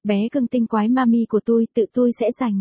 bé cưng tinh quái mami của tôi, tự tôi sẽ giành.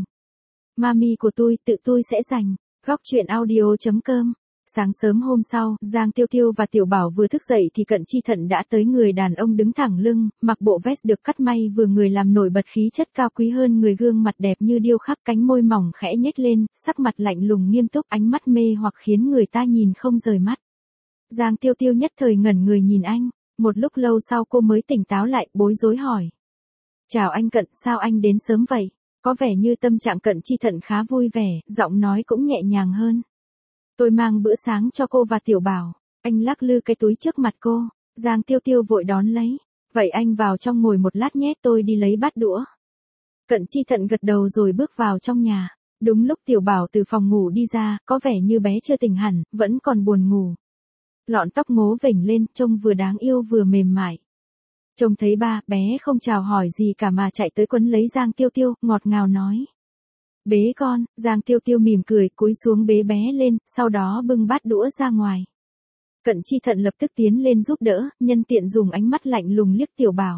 Mami của tôi, tự tôi sẽ giành. Góc truyện audio.com. Sáng sớm hôm sau, Giang Tiêu Tiêu và Tiểu Bảo vừa thức dậy thì Cận Chi Thận đã tới. Người đàn ông đứng thẳng lưng, mặc bộ vest được cắt may vừa người làm nổi bật khí chất cao quý hơn người, gương mặt đẹp như điêu khắc, cánh môi mỏng khẽ nhếch lên, sắc mặt lạnh lùng nghiêm túc, ánh mắt mê hoặc khiến người ta nhìn không rời mắt. Giang Tiêu Tiêu nhất thời ngẩn người nhìn anh, một lúc lâu sau cô mới tỉnh táo lại, bối rối hỏi. Chào anh Cận, sao anh đến sớm vậy? Có vẻ như tâm trạng Cận Chi Thận khá vui vẻ, giọng nói cũng nhẹ nhàng hơn. Tôi mang bữa sáng cho cô và Tiểu Bảo. Anh lắc lư cái túi trước mặt cô. Giang Tiêu Tiêu vội đón lấy. Vậy anh vào trong ngồi một lát nhé, tôi đi lấy bát đũa. Cận Chi Thận gật đầu rồi bước vào trong nhà. Đúng lúc Tiểu Bảo từ phòng ngủ đi ra, có vẻ như bé chưa tỉnh hẳn, vẫn còn buồn ngủ. Lọn tóc ngố vểnh lên, trông vừa đáng yêu vừa mềm mại. Trông thấy ba, bé không chào hỏi gì cả mà chạy tới quấn lấy Giang Tiêu Tiêu, ngọt ngào nói. Bế con. Giang Tiêu Tiêu mỉm cười, cúi xuống bế bé lên, sau đó bưng bát đũa ra ngoài. Cận Chi Thận lập tức tiến lên giúp đỡ, nhân tiện dùng ánh mắt lạnh lùng liếc Tiểu Bảo.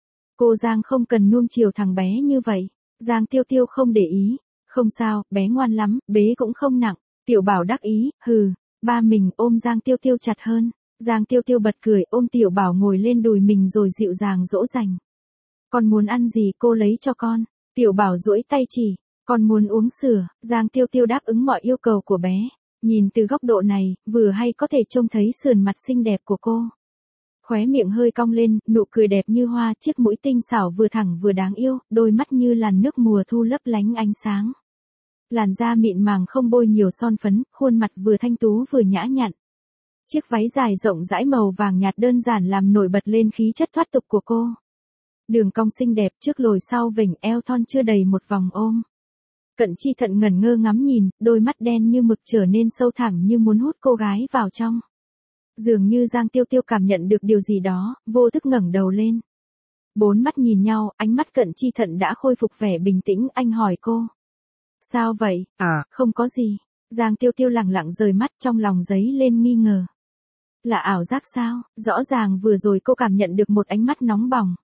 Cô Giang không cần nuông chiều thằng bé như vậy. Giang Tiêu Tiêu không để ý. Không sao, bé ngoan lắm, bế cũng không nặng. Tiểu Bảo đắc ý, hừ. Ba mình ôm Giang Tiêu Tiêu chặt hơn. Giang Tiêu Tiêu bật cười, ôm Tiểu Bảo ngồi lên đùi mình rồi dịu dàng dỗ dành. Con muốn ăn gì cô lấy cho con. Tiểu Bảo duỗi tay chỉ. Con muốn uống sữa. Giang Tiêu Tiêu đáp ứng mọi yêu cầu của bé. Nhìn từ góc độ này, vừa hay có thể trông thấy sườn mặt xinh đẹp của cô. Khóe miệng hơi cong lên, nụ cười đẹp như hoa, chiếc mũi tinh xảo vừa thẳng vừa đáng yêu, đôi mắt như làn nước mùa thu lấp lánh ánh sáng. Làn da mịn màng không bôi nhiều son phấn, khuôn mặt vừa thanh tú vừa nhã nhặn. Chiếc váy dài rộng rãi màu vàng nhạt đơn giản làm nổi bật lên khí chất thoát tục của cô. Đường cong xinh đẹp trước lồi sau vểnh, eo thon chưa đầy một vòng ôm. Cận Chi Thận ngẩn ngơ ngắm nhìn, đôi mắt đen như mực trở nên sâu thẳm như muốn hút cô gái vào trong. Dường như Giang Tiêu Tiêu cảm nhận được điều gì đó, vô thức ngẩng đầu lên. Bốn mắt nhìn nhau, ánh mắt Cận Chi Thận đã khôi phục vẻ bình tĩnh, anh hỏi cô. Sao vậy? Không có gì. Giang Tiêu Tiêu lẳng lặng rời mắt, trong lòng dấy lên nghi ngờ. Là ảo giác sao? Rõ ràng vừa rồi cô cảm nhận được một ánh mắt nóng bỏng.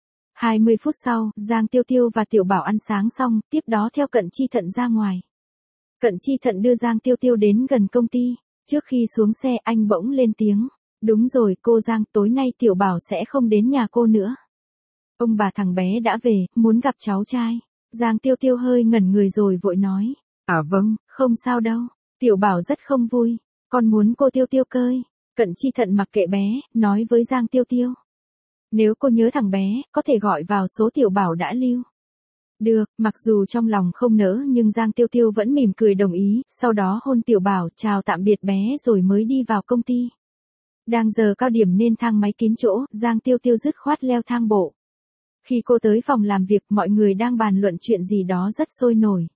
20 phút sau, Giang Tiêu Tiêu và Tiểu Bảo ăn sáng xong, tiếp đó theo Cận Chi Thận ra ngoài. Cận Chi Thận đưa Giang Tiêu Tiêu đến gần công ty. Trước khi xuống xe anh bỗng lên tiếng. Đúng rồi cô Giang, tối nay Tiểu Bảo sẽ không đến nhà cô nữa. Ông bà thằng bé đã về, muốn gặp cháu trai. Giang Tiêu Tiêu hơi ngẩn người rồi vội nói. Vâng, không sao đâu. Tiểu Bảo rất không vui. Con muốn cô Tiêu Tiêu cơi. Cận Chi Thận mặc kệ bé, nói với Giang Tiêu Tiêu. Nếu cô nhớ thằng bé, có thể gọi vào số Tiểu Bảo đã lưu. Được, mặc dù trong lòng không nỡ nhưng Giang Tiêu Tiêu vẫn mỉm cười đồng ý, sau đó hôn Tiểu Bảo, chào tạm biệt bé rồi mới đi vào công ty. Đang giờ cao điểm nên thang máy kín chỗ, Giang Tiêu Tiêu dứt khoát leo thang bộ. Khi cô tới phòng làm việc, mọi người đang bàn luận chuyện gì đó rất sôi nổi.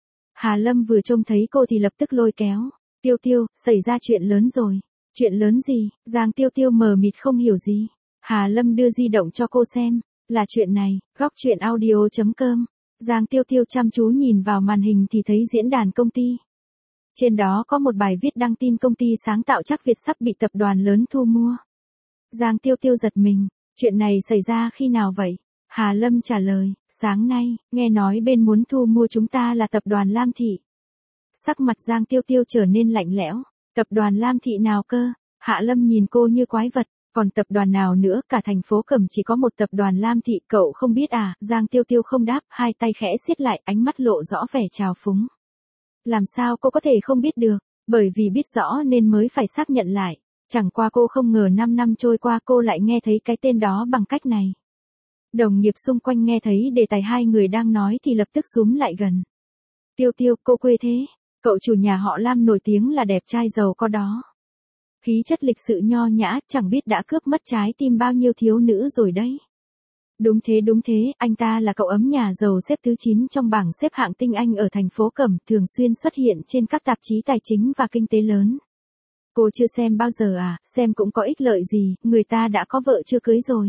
Hà Lâm vừa trông thấy cô thì lập tức lôi kéo. Tiêu Tiêu, xảy ra chuyện lớn rồi. Chuyện lớn gì? Giang Tiêu Tiêu mờ mịt không hiểu gì. Hà Lâm đưa di động cho cô xem. Là chuyện này, góc truyện audio.com. Giang Tiêu Tiêu chăm chú nhìn vào màn hình thì thấy diễn đàn công ty. Trên đó có một bài viết đăng tin công ty sáng tạo Trắc Việt sắp bị tập đoàn lớn thu mua. Giang Tiêu Tiêu giật mình. Chuyện này xảy ra khi nào vậy? Hà Lâm trả lời, sáng nay, nghe nói bên muốn thu mua chúng ta là tập đoàn Lam Thị. Sắc mặt Giang Tiêu Tiêu trở nên lạnh lẽo. Tập đoàn Lam Thị nào cơ? Hạ Lâm nhìn cô như quái vật. Còn tập đoàn nào nữa, cả thành phố Cẩm chỉ có một tập đoàn Lam Thị, cậu không biết à? Giang Tiêu Tiêu không đáp, hai tay khẽ siết lại, ánh mắt lộ rõ vẻ trào phúng. Làm sao cô có thể không biết được? Bởi vì biết rõ nên mới phải xác nhận lại. Chẳng qua cô không ngờ 5 năm trôi qua cô lại nghe thấy cái tên đó bằng cách này. Đồng nghiệp xung quanh nghe thấy đề tài hai người đang nói thì lập tức xúm lại gần. Tiêu Tiêu, cô quê thế. Cậu chủ nhà họ Lam nổi tiếng là đẹp trai giàu có đó. Khí chất lịch sự nho nhã, chẳng biết đã cướp mất trái tim bao nhiêu thiếu nữ rồi đấy. Đúng thế, anh ta là cậu ấm nhà giàu xếp thứ 9 trong bảng xếp hạng tinh anh ở thành phố Cẩm, thường xuyên xuất hiện trên các tạp chí tài chính và kinh tế lớn. Cô chưa xem bao giờ à? Xem cũng có ích lợi gì, người ta đã có vợ chưa cưới rồi.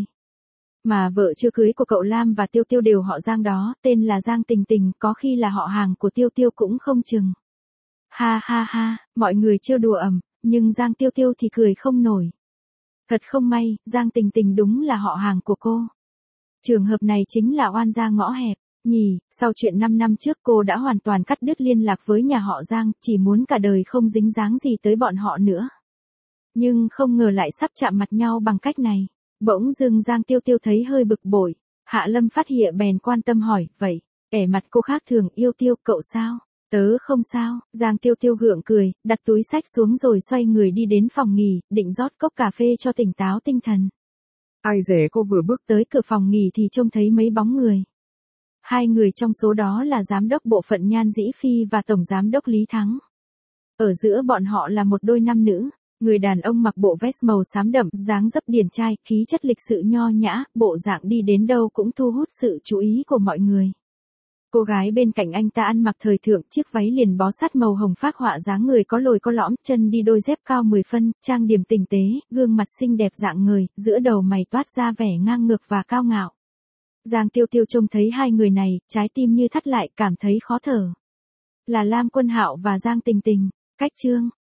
Mà vợ chưa cưới của cậu Lam và Tiêu Tiêu đều họ Giang đó, tên là Giang Tình Tình, có khi là họ hàng của Tiêu Tiêu cũng không chừng. Ha ha ha, mọi người trêu đùa ầm, nhưng Giang Tiêu Tiêu thì cười không nổi. Thật không may, Giang Tình Tình đúng là họ hàng của cô. Trường hợp này chính là oan gia ngõ hẹp. Nhì, sau chuyện 5 năm trước cô đã hoàn toàn cắt đứt liên lạc với nhà họ Giang, chỉ muốn cả đời không dính dáng gì tới bọn họ nữa. Nhưng không ngờ lại sắp chạm mặt nhau bằng cách này. Bỗng dưng Giang Tiêu Tiêu thấy hơi bực bội. Hạ Lâm phát hiện bèn quan tâm hỏi, vậy, vẻ mặt cô khác thường, Yêu Tiêu, cậu sao? Tớ không sao, Giang Tiêu Tiêu gượng cười, đặt túi xách xuống rồi xoay người đi đến phòng nghỉ, định rót cốc cà phê cho tỉnh táo tinh thần. Ai dè cô vừa bước tới cửa phòng nghỉ thì trông thấy mấy bóng người. Hai người trong số đó là giám đốc bộ phận Nhan Dĩ Phi và tổng giám đốc Lý Thắng. Ở giữa bọn họ là một đôi nam nữ, người đàn ông mặc bộ vest màu xám đậm, dáng dấp điển trai, khí chất lịch sự nho nhã, bộ dạng đi đến đâu cũng thu hút sự chú ý của mọi người. Cô gái bên cạnh anh ta ăn mặc thời thượng, chiếc váy liền bó sát màu hồng phác họa dáng người có lồi có lõm, chân đi đôi dép cao 10 phân, trang điểm tinh tế, gương mặt xinh đẹp dạng người, giữa đầu mày toát ra vẻ ngang ngược và cao ngạo. Giang Tiêu Tiêu trông thấy hai người này, trái tim như thắt lại, cảm thấy khó thở. Là Lam Quân Hạo và Giang Tình Tình. Cách chương